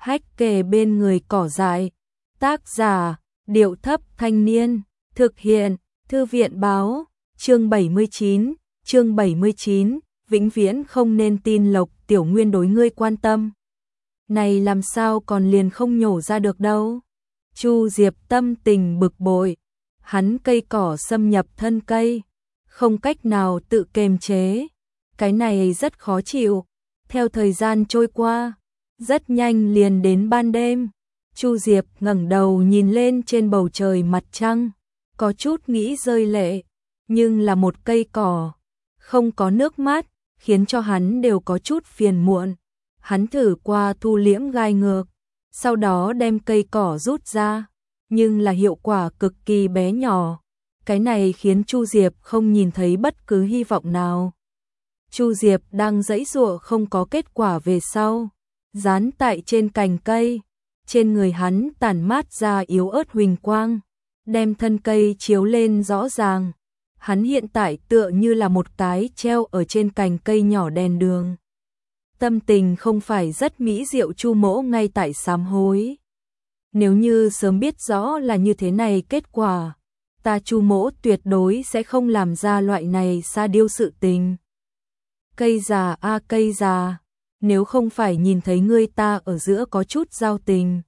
hách kề bên người cỏ dại. Tác giả, Điệu Thấp Thanh Niên, thực hiện, Thư viện Báo, chương 79, vĩnh viễn không nên tin Lộc Tiểu Nguyên đối ngươi quan tâm. Này làm sao còn liền không nhổ ra được đâu. Chu Diệp tâm tình bực bội, hắn cây cỏ xâm nhập thân cây, không cách nào tự kiềm chế, cái này rất khó chịu. Theo thời gian trôi qua, rất nhanh liền đến ban đêm. Chu Diệp ngẩng đầu nhìn lên trên bầu trời mặt trăng, có chút nghĩ rơi lệ, nhưng là một cây cỏ, không có nước mắt, khiến cho hắn đều có chút phiền muộn. Hắn thử qua thu liễm gai ngược, sau đó đem cây cỏ rút ra, nhưng là hiệu quả cực kỳ bé nhỏ. Cái này khiến Chu Diệp không nhìn thấy bất cứ hy vọng nào. Chu Diệp đang giãy giụa không có kết quả về sau, dán tại trên cành cây, trên người hắn tản mát ra yếu ớt huỳnh quang, đem thân cây chiếu lên rõ ràng. Hắn hiện tại tựa như là một cái treo ở trên cành cây nhỏ đèn đường. Tâm tình không phải rất mỹ diệu. Chu Mỗ ngay tại sám hối. Nếu như sớm biết rõ là như thế này kết quả, ta Chu Mỗ tuyệt đối sẽ không làm ra loại này sa điêu sự tình. Cây già a cây già, nếu không phải nhìn thấy ngươi ta ở giữa có chút giao tình,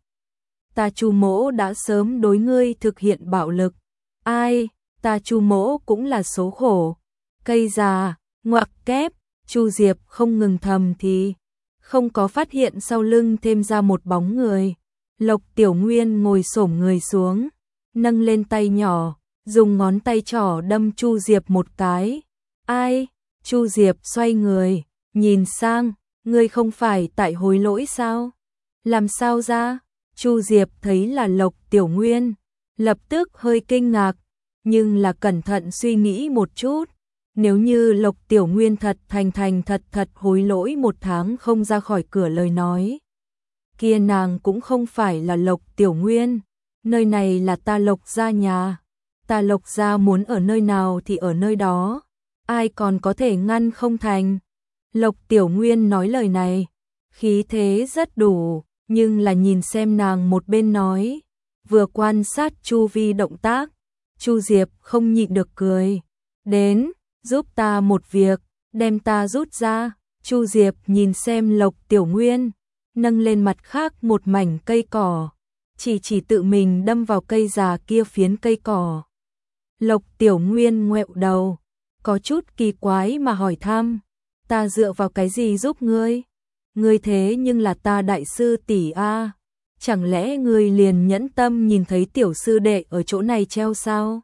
ta Chu Mỗ đã sớm đối ngươi thực hiện bạo lực. Ai, ta Chu Mỗ cũng là số khổ. Cây già, ngoặc kép, Chu Diệp không ngừng thầm thì, không có phát hiện sau lưng thêm ra một bóng người. Lộc Tiểu Nguyên ngồi xổm người xuống, nâng lên tay nhỏ, dùng ngón tay trỏ đâm Chu Diệp một cái. Ai? Chu Diệp xoay người, nhìn sang, ngươi không phải tại hối lỗi sao? Làm sao ra? Chu Diệp thấy là Lộc Tiểu Nguyên, lập tức hơi kinh ngạc, nhưng là cẩn thận suy nghĩ một chút. Nếu như Lộc Tiểu Nguyên thành thật hối lỗi 1 tháng không ra khỏi cửa lời nói, kia nàng cũng không phải là Lộc Tiểu Nguyên. Nơi này là ta Lộc gia nhà, ta Lộc gia muốn ở nơi nào thì ở nơi đó, ai còn có thể ngăn không thành. Lộc Tiểu Nguyên nói lời này, khí thế rất đủ, nhưng là nhìn xem nàng một bên nói, vừa quan sát chu vi động tác, Chu Diệp không nhịn được cười. Đến, giúp ta một việc, đem ta rút ra. Chu Diệp nhìn xem Lộc Tiểu Nguyên, nâng lên mặt khác một mảnh cây cỏ, chỉ tự mình đâm vào cây già kia phiến cây cỏ. Lộc Tiểu Nguyên ngoẹo đầu, có chút kỳ quái mà hỏi thăm, ta dựa vào cái gì giúp ngươi? Ngươi thế nhưng là ta đại sư tỷ a, chẳng lẽ ngươi liền nhẫn tâm nhìn thấy tiểu sư đệ ở chỗ này treo sao?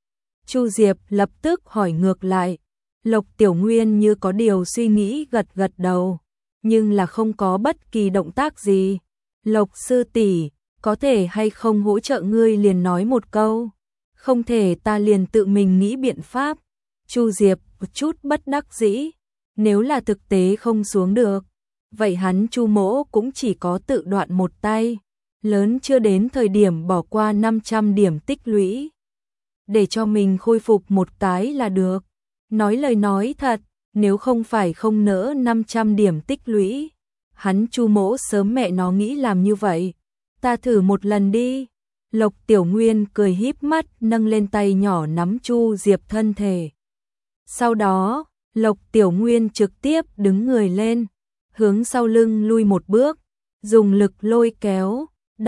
Chu Diệp lập tức hỏi ngược lại. Lộc Tiểu Nguyên như có điều suy nghĩ gật đầu, nhưng là không có bất kỳ động tác gì. Lộc sư tỷ, có thể hay không hỗ trợ ngươi liền nói một câu, không thể ta liền tự mình nghĩ biện pháp. Chu Diệp một chút bất đắc dĩ, nếu là thực tế không xuống được, vậy hắn Chu Mỗ cũng chỉ có tự đoạn một tay, lớn chưa đến thời điểm bỏ qua 500 điểm tích lũy, để cho mình khôi phục một cái là được. Nói lời nói thật, nếu không phải không nỡ 500 điểm tích lũy, hắn Chu Mỗ sớm mẹ nó nghĩ làm như vậy. Ta thử một lần đi. Lộc Tiểu Nguyên cười híp mắt nâng lên tay nhỏ nắm Chu Diệp thân thể. Sau đó, Lộc Tiểu Nguyên trực tiếp đứng người lên, hướng sau lưng lui một bước, dùng lực lôi kéo,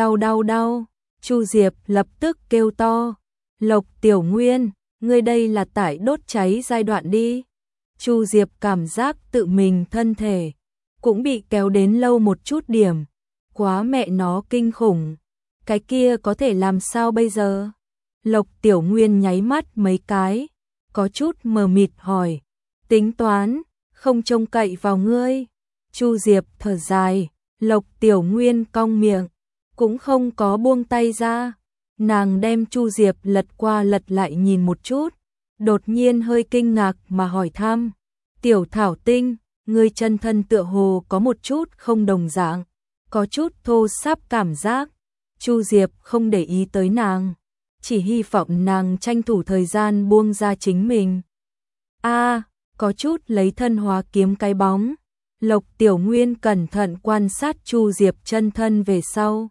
đau. Chu Diệp lập tức kêu to, Lộc Tiểu Nguyên, ngươi đây là tại đốt cháy giai đoạn đi. Chu Diệp cảm giác tự mình thân thể cũng bị kéo đến lâu một chút điểm, quá mẹ nó kinh khủng. Cái kia có thể làm sao bây giờ? Lộc Tiểu Nguyên nháy mắt mấy cái, có chút mờ mịt hỏi, tính toán, không trông cậy vào ngươi. Chu Diệp thở dài, Lộc Tiểu Nguyên cong miệng, cũng không có buông tay ra. Nàng đem Chu Diệp lật qua lật lại nhìn một chút, đột nhiên hơi kinh ngạc mà hỏi thăm, Tiểu Thảo Tinh, ngươi chân thân tựa hồ có một chút không đồng dạng, có chút thô sáp cảm giác. Chu Diệp không để ý tới nàng, chỉ hy vọng nàng tranh thủ thời gian buông ra chính mình. Có chút lấy thân hóa kiếm cái bóng. Lộc Tiểu Nguyên cẩn thận quan sát Chu Diệp chân thân về sau.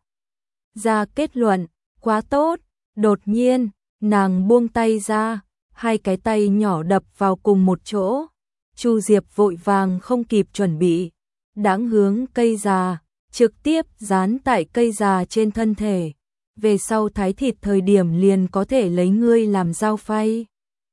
Ra kết luận, quá tốt. Đột nhiên, nàng buông tay ra, hai cái tay nhỏ đập vào cùng một chỗ. Chu Diệp vội vàng không kịp chuẩn bị, đãng hướng cây già, trực tiếp dán tại cây già trên thân thể. Về sau thái thịt thời điểm liền có thể lấy ngươi làm dao phay.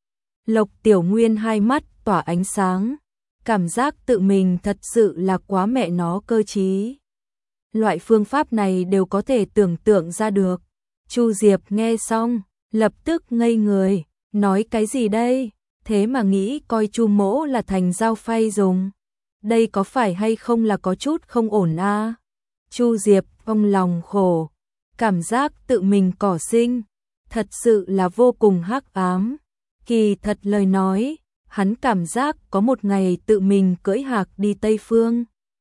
Lộc Tiểu Nguyên hai mắt tỏa ánh sáng, cảm giác tự mình thật sự là quá mẹ nó cơ trí. Loại phương pháp này đều có thể tưởng tượng ra được. Chu Diệp nghe xong, lập tức ngây người, nói cái gì đây? Thế mà nghĩ coi Chu mỗ là thành dao phay dùng. Đây có phải hay không là có chút không ổn a? Chu Diệp trong lòng khổ, cảm giác tự mình cỏ sinh, thật sự là vô cùng hắc ám. Kỳ thật lời nói, hắn cảm giác có một ngày tự mình cưỡi hạc đi Tây Phương.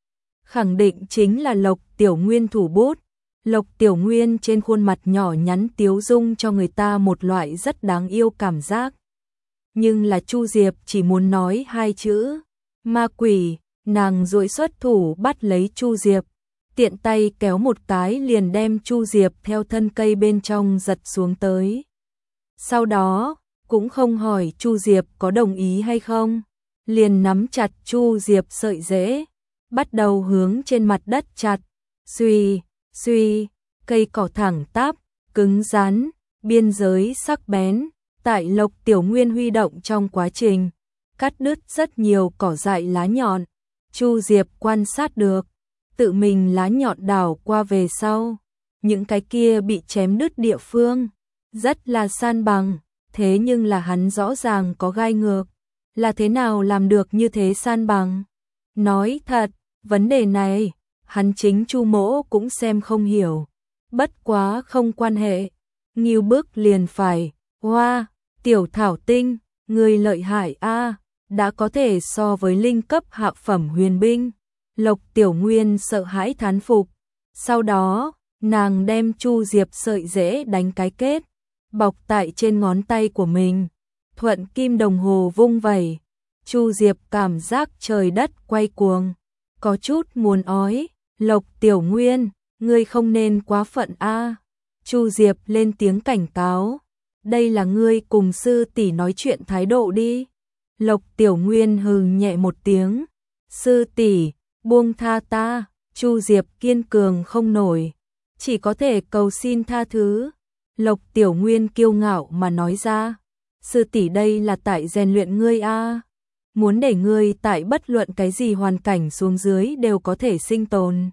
Khẳng định chính là Lộc Tiểu Nguyên thủ bút. Lộc Tiểu Nguyên trên khuôn mặt nhỏ nhắn tiếu dung cho người ta một loại rất đáng yêu cảm giác. Nhưng là Chu Diệp chỉ muốn nói hai chữ, ma quỷ, nàng duỗi xuất thủ bắt lấy Chu Diệp, tiện tay kéo một cái liền đem Chu Diệp theo thân cây bên trong giật xuống tới. Sau đó, cũng không hỏi Chu Diệp có đồng ý hay không, liền nắm chặt Chu Diệp sợi rễ, bắt đầu hướng trên mặt đất chặt. Xuy, xuy, cây cỏ thẳng tắp, cứng rắn, biên giới sắc bén, tại Lộc Tiểu Nguyên huy động trong quá trình, cắt đứt rất nhiều cỏ dại lá nhọn. Chu Diệp quan sát được, tự mình lá nhọn đảo qua về sau, những cái kia bị chém đứt địa phương, rất là san bằng, thế nhưng là hắn rõ ràng có gai ngược, là thế nào làm được như thế san bằng? Nói thật, vấn đề này, hắn chính Chu mỗ cũng xem không hiểu, bất quá không quan hệ, nghiêu bức liền phải, hoa, tiểu thảo tinh, người lợi hại a, đã có thể so với linh cấp hạ phẩm huyền binh. Lộc Tiểu Nguyên sợ hãi thán phục, sau đó, nàng đem Chu Diệp sợi rễ đánh cái kết, bọc tại trên ngón tay của mình, thuận kim đồng hồ vung vẩy. Chu Diệp cảm giác trời đất quay cuồng, có chút muốn ói. Lộc Tiểu Nguyên, ngươi không nên quá phận a. Chu Diệp lên tiếng cảnh cáo, đây là ngươi cùng sư tỷ nói chuyện thái độ đi. Lộc Tiểu Nguyên hừ nhẹ một tiếng, sư tỷ, buông tha ta. Chu Diệp kiên cường không nổi, chỉ có thể cầu xin tha thứ. Lộc Tiểu Nguyên kiêu ngạo mà nói ra, sư tỷ đây là tại rèn luyện ngươi a, muốn để ngươi tại bất luận cái gì hoàn cảnh xuống dưới đều có thể sinh tồn.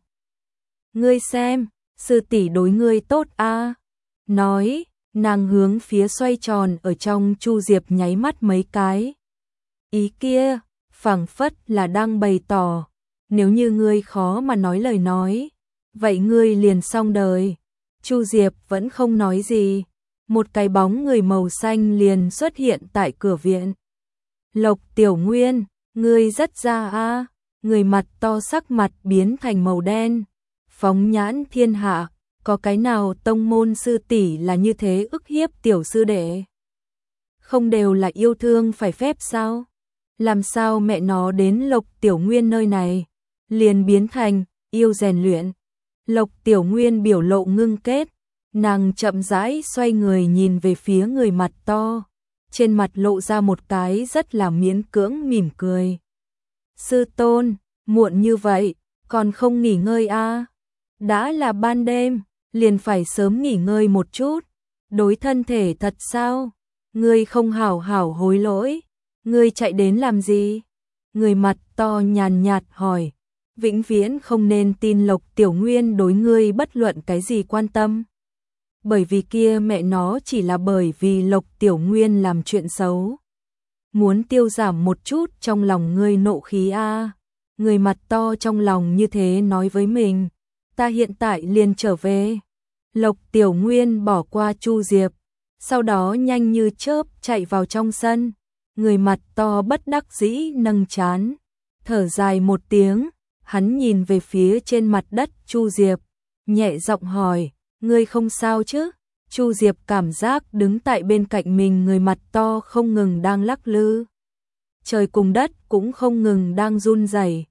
Ngươi xem, sư tỷ đối ngươi tốt a. Nói, nàng hướng phía xoay tròn ở trong Chu Diệp nháy mắt mấy cái. Ý kia, phảng phất là đang bày tỏ, nếu như ngươi khó mà nói lời nói, vậy ngươi liền xong đời. Chu Diệp vẫn không nói gì, một cái bóng người màu xanh liền xuất hiện tại cửa viện. Lộc Tiểu Nguyên, ngươi rất ra a. Người mặt to sắc mặt biến thành màu đen. Phóng nhãn thiên hạ, có cái nào tông môn sư tỷ là như thế ức hiếp tiểu sư đệ? Không đều là yêu thương phải phép sao? Làm sao mẹ nó đến Lộc Tiểu Nguyên nơi này, liền biến thành yêu rèn luyện? Lộc Tiểu Nguyên biểu lộ ngưng kết, nàng chậm rãi xoay người nhìn về phía người mặt to, trên mặt lộ ra một cái rất là miễn cưỡng mỉm cười. Sư tôn, muộn như vậy, còn không nghỉ ngơi a? Đã là ban đêm, liền phải sớm nghỉ ngơi một chút. Đối thân thể thật sao? Ngươi không hảo hảo hối lỗi, ngươi chạy đến làm gì? Người mặt to nhàn nhạt hỏi, vĩnh viễn không nên tin Lộc Tiểu Nguyên đối ngươi bất luận cái gì quan tâm. Bởi vì kia mẹ nó chỉ là bởi vì Lộc Tiểu Nguyên làm chuyện xấu. Muốn tiêu giảm một chút trong lòng ngươi nộ khí a. Người mặt to trong lòng như thế nói với mình, ta hiện tại liền trở về. Lộc Tiểu Nguyên bỏ qua Chu Diệp, sau đó nhanh như chớp chạy vào trong sân. Người mặt to bất đắc dĩ nâng trán, thở dài một tiếng, hắn nhìn về phía trên mặt đất Chu Diệp, nhẹ giọng hỏi, ngươi không sao chứ? Chu Diệp cảm giác đứng tại bên cạnh mình người mặt to không ngừng đang lắc lư. Trời cùng đất cũng không ngừng đang run rẩy.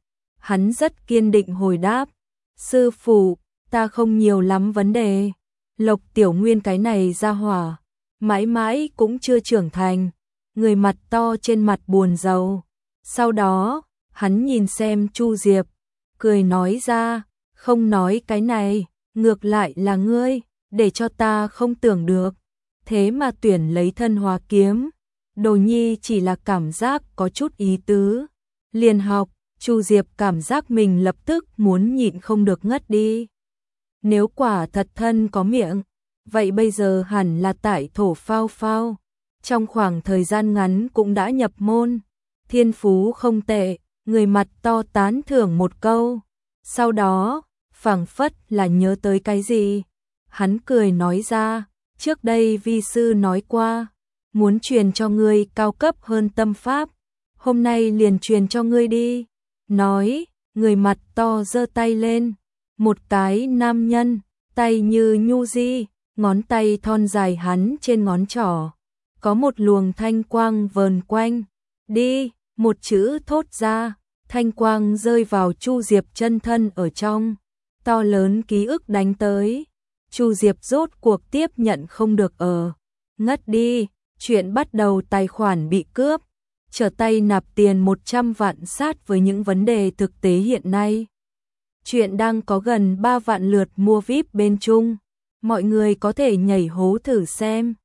Hắn rất kiên định hồi đáp, sư phụ, ta không nhiều lắm vấn đề. Lộc Tiểu Nguyên cái này ra hỏa, mãi mãi cũng chưa trưởng thành, người mặt to trên mặt buồn rầu. Sau đó, hắn nhìn xem Chu Diệp, cười nói ra, không nói cái này, ngược lại là ngươi, để cho ta không tưởng được. Thế mà tuyển lấy thân hóa kiếm, Đồ Nhi chỉ là cảm giác có chút ý tứ. Liền học, Chu Diệp cảm giác mình lập tức muốn nhịn không được ngất đi. Nếu quả thật thân có miệng, vậy bây giờ hẳn là tại thổ phao phao. Trong khoảng thời gian ngắn cũng đã nhập môn, thiên phú không tệ, người mặt to tán thưởng một câu. Sau đó, phảng phất là nhớ tới cái gì. Hắn cười nói ra, trước đây vi sư nói qua, muốn truyền cho ngươi cao cấp hơn tâm pháp, hôm nay liền truyền cho ngươi đi. Nói, người mặt to giơ tay lên, một cái nam nhân, tay như nhu di, ngón tay thon dài hắn trên ngón trỏ, có một luồng thanh quang vờn quanh. Đi, một chữ thốt ra, thanh quang rơi vào Chu Diệp chân thân ở trong, to lớn ký ức đánh tới. Chu Diệp rốt cuộc tiếp nhận không được ngất đi, chuyện bắt đầu tài khoản bị cướp, trở tay nạp tiền 100 vạn sát với những vấn đề thực tế hiện nay. Chuyện đang có gần 3 vạn lượt mua VIP bên Trung, mọi người có thể nhảy hố thử xem.